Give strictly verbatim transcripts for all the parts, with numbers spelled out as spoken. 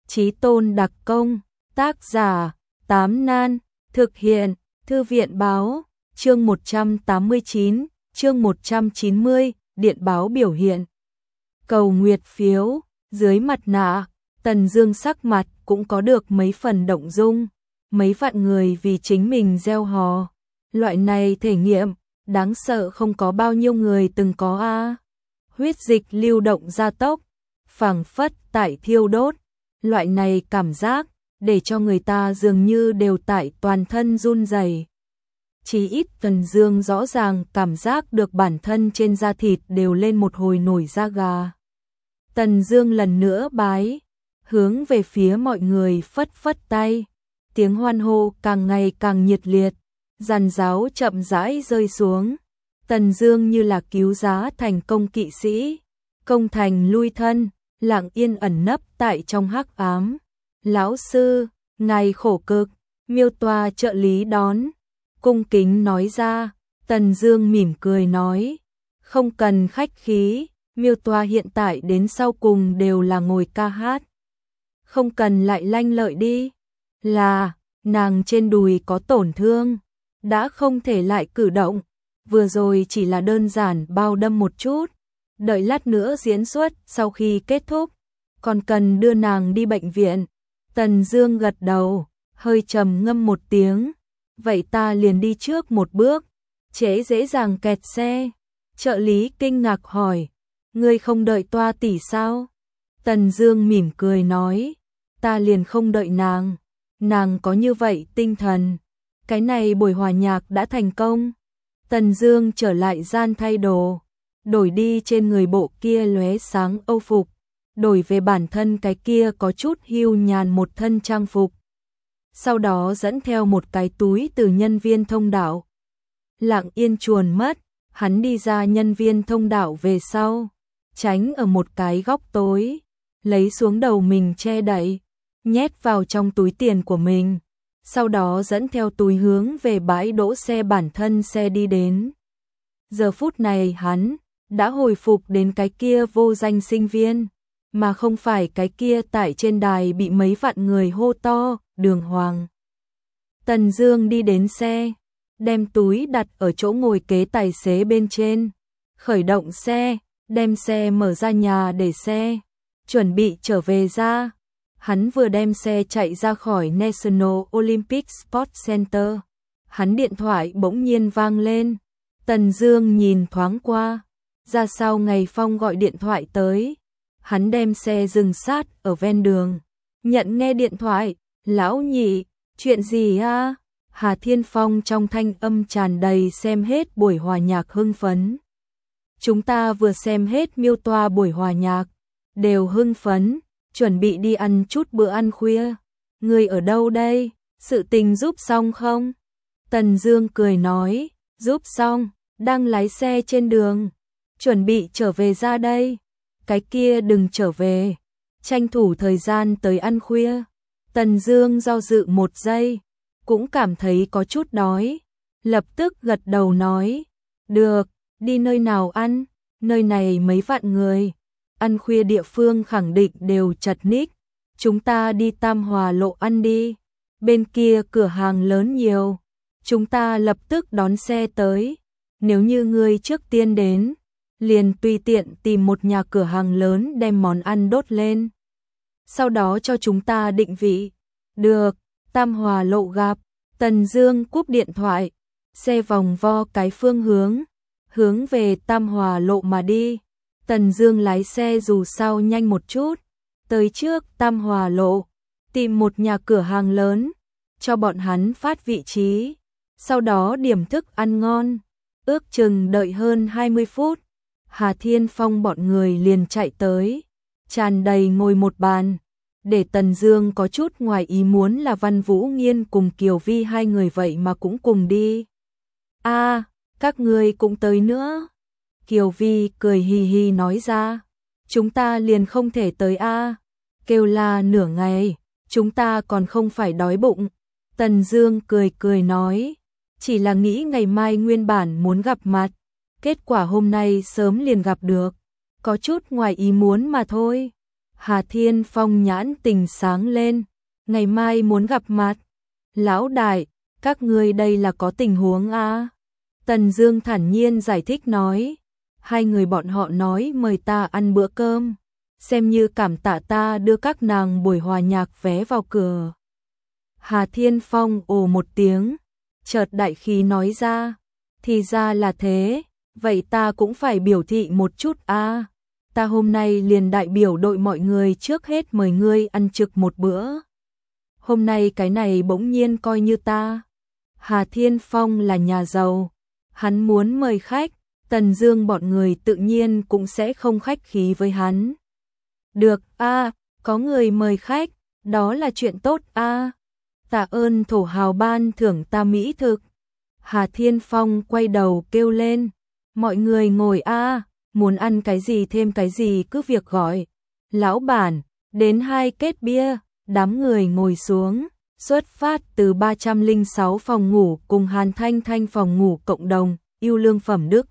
Chí tôn đặc công, tác giả, Tám Nan, thực hiện, Thư viện báo, chương một trăm tám mươi chín, chương một trăm chín mươi, điện báo biểu hiện. Cầu nguyệt phiếu, dưới mặt nạ, Tần Dương sắc mặt cũng có được mấy phần động dung, mấy vạn người vì chính mình gieo hò. Loại này thể nghiệm, đáng sợ không có bao nhiêu người từng có a. Huyết dịch lưu động gia tốc, phảng phất tại thiêu đốt, loại này cảm giác để cho người ta dường như đều tại toàn thân run rẩy. Chỉ ít Tần Dương rõ ràng cảm giác được bản thân trên da thịt đều lên một hồi nổi da gà. Tần Dương lần nữa bái, hướng về phía mọi người phất phất tay, tiếng hoan hô càng ngày càng nhiệt liệt, giàn giáo chậm rãi rơi xuống. Tần Dương như là cứu giá thành công kỵ sĩ, công thành lui thân, lặng yên ẩn nấp tại trong hắc ám. Lão sư, ngài khổ cực, Miêu Toa trợ lý đón, cung kính nói ra. Tần Dương mỉm cười nói, không cần khách khí, Miêu Toa hiện tại đến sau cùng đều là ngồi ca hát. Không cần lại lanh lợi đi. Là, nàng trên đùi có tổn thương, đã không thể lại cử động, vừa rồi chỉ là đơn giản bao đâm một chút, đợi lát nữa diễn xuất sau khi kết thúc, còn cần đưa nàng đi bệnh viện. Tần Dương gật đầu, hơi trầm ngâm một tiếng, vậy ta liền đi trước một bước, trễ dễ dàng kẹt xe. Trợ lý kinh ngạc hỏi, ngươi không đợi Toa tỷ sao? Tần Dương mỉm cười nói, ta liền không đợi nàng, nàng có như vậy tinh thần, cái này buổi hòa nhạc đã thành công. Tần Dương trở lại gian thay đồ, đổi đi trên người bộ kia lóe sáng âu phục, đổi về bản thân cái kia có chút hiu nhàn một thân trang phục. Sau đó dẫn theo một cái túi từ nhân viên thông đạo, lặng yên chuồn mất. Hắn đi ra nhân viên thông đạo về sau, tránh ở một cái góc tối, lấy xuống đầu mình che đậy, nhét vào trong túi tiền của mình, sau đó dẫn theo túi hướng về bãi đỗ xe bản thân xe đi đến. Giờ phút này hắn đã hồi phục đến cái kia vô danh sinh viên, mà không phải cái kia tại trên đài bị mấy vạn người hô to, Đường Hoàng. Tần Dương đi đến xe, đem túi đặt ở chỗ ngồi kế tài xế bên trên, khởi động xe, đem xe mở ra nhà để xe, chuẩn bị trở về ra. Hắn vừa đem xe chạy ra khỏi National Olympic Sports Center, hắn điện thoại bỗng nhiên vang lên. Tần Dương nhìn thoáng qua, ra sau Ngày Phong gọi điện thoại tới. Hắn đem xe dừng sát ở ven đường, nhận nghe điện thoại, lão nhị, chuyện gì a? Hà Thiên Phong trong thanh âm tràn đầy xem hết buổi hòa nhạc hưng phấn. Chúng ta vừa xem hết Miêu Toa buổi hòa nhạc, đều hưng phấn, chuẩn bị đi ăn chút bữa ăn khuya. Người ở đâu đây? Sự tình giúp xong không? Tần Dương cười nói, giúp xong, đang lái xe trên đường, chuẩn bị trở về ra đây. Cái kia đừng trở về, tranh thủ thời gian tới ăn khuya. Tần Dương do dự một giây, cũng cảm thấy có chút đói, lập tức gật đầu nói, được, đi nơi nào ăn, nơi này mấy vạn người, ăn khuya địa phương khẳng định đều chật ních, chúng ta đi Tam Hòa lộ ăn đi, bên kia cửa hàng lớn nhiều, chúng ta lập tức đón xe tới, nếu như ngươi trước tiên đến, liền tùy tiện tìm một nhà cửa hàng lớn đem món ăn đốt lên, sau đó cho chúng ta định vị. Được, Tam Hòa lộ gặp. Tần Dương cúp điện thoại, xe vòng vo cái phương hướng, hướng về Tam Hòa lộ mà đi. Tần Dương lái xe dù sao nhanh một chút, tới trước Tam Hòa lộ, tìm một nhà cửa hàng lớn, cho bọn hắn phát vị trí, sau đó điểm thức ăn ngon. Ước chừng đợi hơn hai mươi phút, Hà Thiên Phong bọn người liền chạy tới, tràn đầy ngồi một bàn. Để Tần Dương có chút ngoài ý muốn là Văn Vũ Nghiên cùng Kiều Vi hai người vậy mà cũng cùng đi. A, à, các ngươi cũng tới nữa. Kiều Vi cười hì hì nói ra, chúng ta liền không thể tới a. À. Kêu la nửa ngày, chúng ta còn không phải đói bụng. Tần Dương cười cười nói, chỉ là nghĩ ngày mai nguyên bản muốn gặp mặt, kết quả hôm nay sớm liền gặp được, có chút ngoài ý muốn mà thôi. Hà Thiên Phong nhãn tình sáng lên, ngày mai muốn gặp mặt. Lão đại, các ngươi đây là có tình huống à? Tần Dương thản nhiên giải thích nói, hai người bọn họ nói mời ta ăn bữa cơm, xem như cảm tạ ta đưa các nàng buổi hòa nhạc vé vào cửa. Hà Thiên Phong ồ một tiếng, chợt đại khí nói ra, thì ra là thế, vậy ta cũng phải biểu thị một chút a. Ta hôm nay liền đại biểu đội mọi người trước hết mời ngươi ăn trực một bữa. Hôm nay cái này bỗng nhiên coi như ta. Hà Thiên Phong là nhà giàu, hắn muốn mời khách, Tần Dương bọn người tự nhiên cũng sẽ không khách khí với hắn. Được a, có người mời khách, đó là chuyện tốt a. Tạ ơn thổ hào ban thưởng ta mỹ thực. Hà Thiên Phong quay đầu kêu lên, mọi người ngồi a, muốn ăn cái gì thêm cái gì cứ việc gọi. Lão bản, đến hai kết bia. Đám người ngồi xuống, xuất phát từ ba trăm lẻ sáu phòng ngủ cùng Hàn Thanh Thanh phòng ngủ cộng đồng, yêu lương phẩm đức.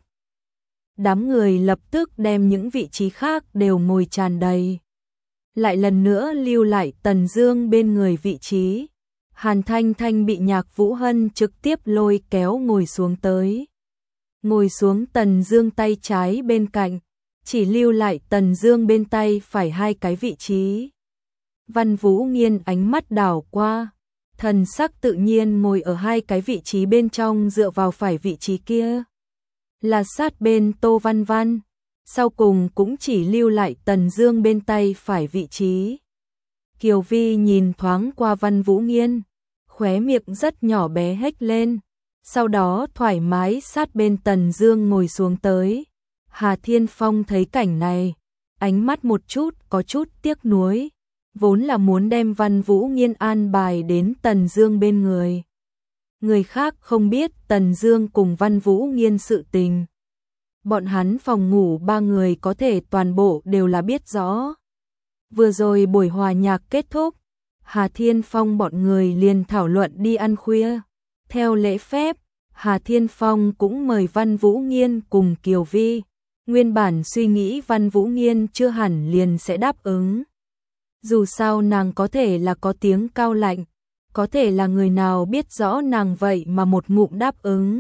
Đám người lập tức đem những vị trí khác đều ngồi tràn đầy. Lại lần nữa lưu lại Tần Dương bên người vị trí. Hàn Thanh Thanh bị Nhạc Vũ Hân trực tiếp lôi kéo ngồi xuống tới. Ngồi xuống Tần Dương tay trái bên cạnh, chỉ lưu lại Tần Dương bên tay phải hai cái vị trí. Văn Vũ Nghiên ánh mắt đảo qua, thần sắc tự nhiên ngồi ở hai cái vị trí bên trong dựa vào phải vị trí kia. Là sát bên Tô Văn Văn, sau cùng cũng chỉ lưu lại Tần Dương bên tay phải vị trí. Kiều Vi nhìn thoáng qua Văn Vũ Nghiên, khóe miệng rất nhỏ bé hếch lên, sau đó thoải mái sát bên Tần Dương ngồi xuống tới. Hà Thiên Phong thấy cảnh này, ánh mắt một chút có chút tiếc nuối, vốn là muốn đem Văn Vũ Nghiên an bài đến Tần Dương bên người. Người khác không biết Tần Dương cùng Văn Vũ Nghiên sự tình. Bọn hắn phòng ngủ ba người có thể toàn bộ đều là biết rõ. Vừa rồi buổi hòa nhạc kết thúc, Hà Thiên Phong bọn người liền thảo luận đi ăn khuya. Theo lễ phép, Hà Thiên Phong cũng mời Văn Vũ Nghiên cùng Kiều Vi. Nguyên bản suy nghĩ Văn Vũ Nghiên chưa hẳn liền sẽ đáp ứng. Dù sao nàng có thể là có tiếng cao lạnh, có thể là người nào biết rõ nàng vậy mà một ngụm đáp ứng.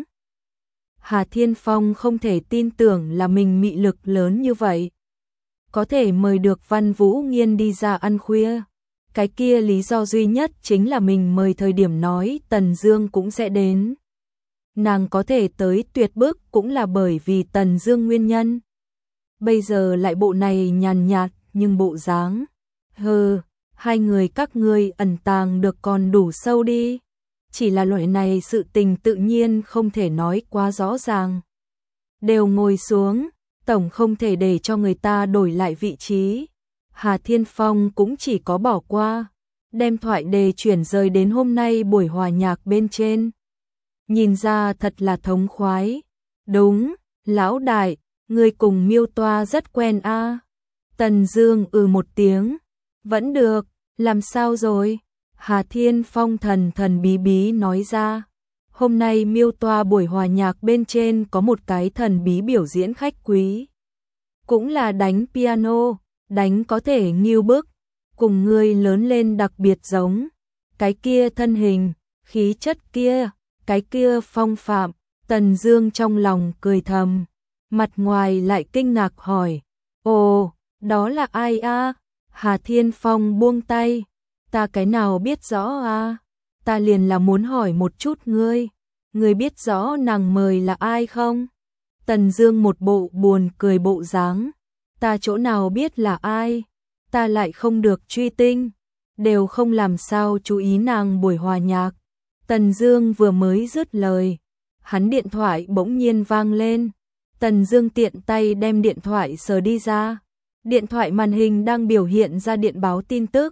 Hà Thiên Phong không thể tin tưởng là mình mị lực lớn như vậy. Có thể mời được Văn Vũ Nghiên đi ra ăn khuya. Cái kia lý do duy nhất chính là mình mời thời điểm nói Tần Dương cũng sẽ đến. Nàng có thể tới Tuyệt Bức cũng là bởi vì Tần Dương nguyên nhân. Bây giờ lại bộ này nhàn nhạt nhưng bộ dáng. Hừ, hai người các ngươi ẩn tàng được còn đủ sâu đi. Chỉ là loại này sự tình tự nhiên không thể nói quá rõ ràng. Đều ngồi xuống, tổng không thể để cho người ta đổi lại vị trí. Hà Thiên Phong cũng chỉ có bỏ qua, đem thoại đề chuyển rời đến hôm nay buổi hòa nhạc bên trên. Nhìn ra thật là thống khoái. Đúng, lão đại, người cùng Miêu Toa rất quen a. À. Tần Dương ừ một tiếng, vẫn được, làm sao rồi? Hà Thiên Phong thần thần bí bí nói ra, hôm nay Miêu Toa buổi hòa nhạc bên trên có một cái thần bí biểu diễn khách quý. Cũng là đánh piano, đánh có thể nghiêu bức, cùng người lớn lên đặc biệt giống. Cái kia thân hình, khí chất kia, cái kia phong phạm, Tần Dương trong lòng cười thầm, mặt ngoài lại kinh ngạc hỏi, ồ, đó là ai a? Hà Thiên Phong buông tay, ta cái nào biết rõ a, ta liền là muốn hỏi một chút ngươi, ngươi biết rõ nàng mời là ai không? Tần Dương một bộ buồn cười bộ dáng, ta chỗ nào biết là ai, ta lại không được truy tinh, đều không làm sao chú ý nàng buổi hòa nhạc. Tần Dương vừa mới dứt lời, hắn điện thoại bỗng nhiên vang lên. Tần Dương tiện tay đem điện thoại sờ đi ra. Điện thoại màn hình đang biểu hiện ra điện báo tin tức.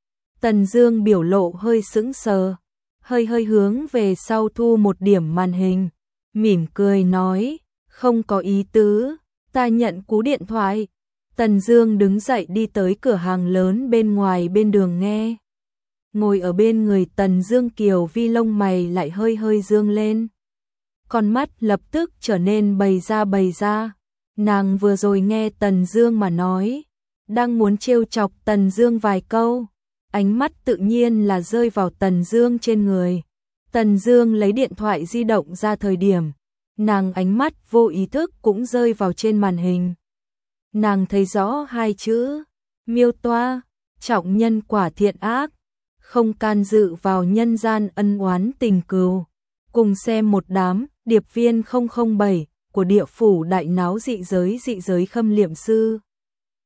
Tần Dương biểu lộ hơi sững sờ, hơi hơi hướng về sau thu một điểm màn hình, mỉm cười nói, không có ý tứ, ta nhận cú điện thoại. Tần Dương đứng dậy đi tới cửa hàng lớn bên ngoài bên đường nghe. Ngồi ở bên người Tần Dương Kiều Vi lông mày lại hơi hơi dương lên. Con mắt lập tức trở nên bầy ra bầy ra. Nàng vừa rồi nghe Tần Dương mà nói, đang muốn trêu chọc Tần Dương vài câu, ánh mắt tự nhiên là rơi vào Tần Dương trên người. Tần Dương lấy điện thoại di động ra thời điểm, nàng ánh mắt vô ý thức cũng rơi vào trên màn hình. Nàng thấy rõ hai chữ, miêu toa, trọng nhân quả thiện ác, không can dự vào nhân gian ân oán tình cừu. Cùng xem một đám điệp viên không không bảy của địa phủ đại náo dị giới dị giới khâm liệm sư.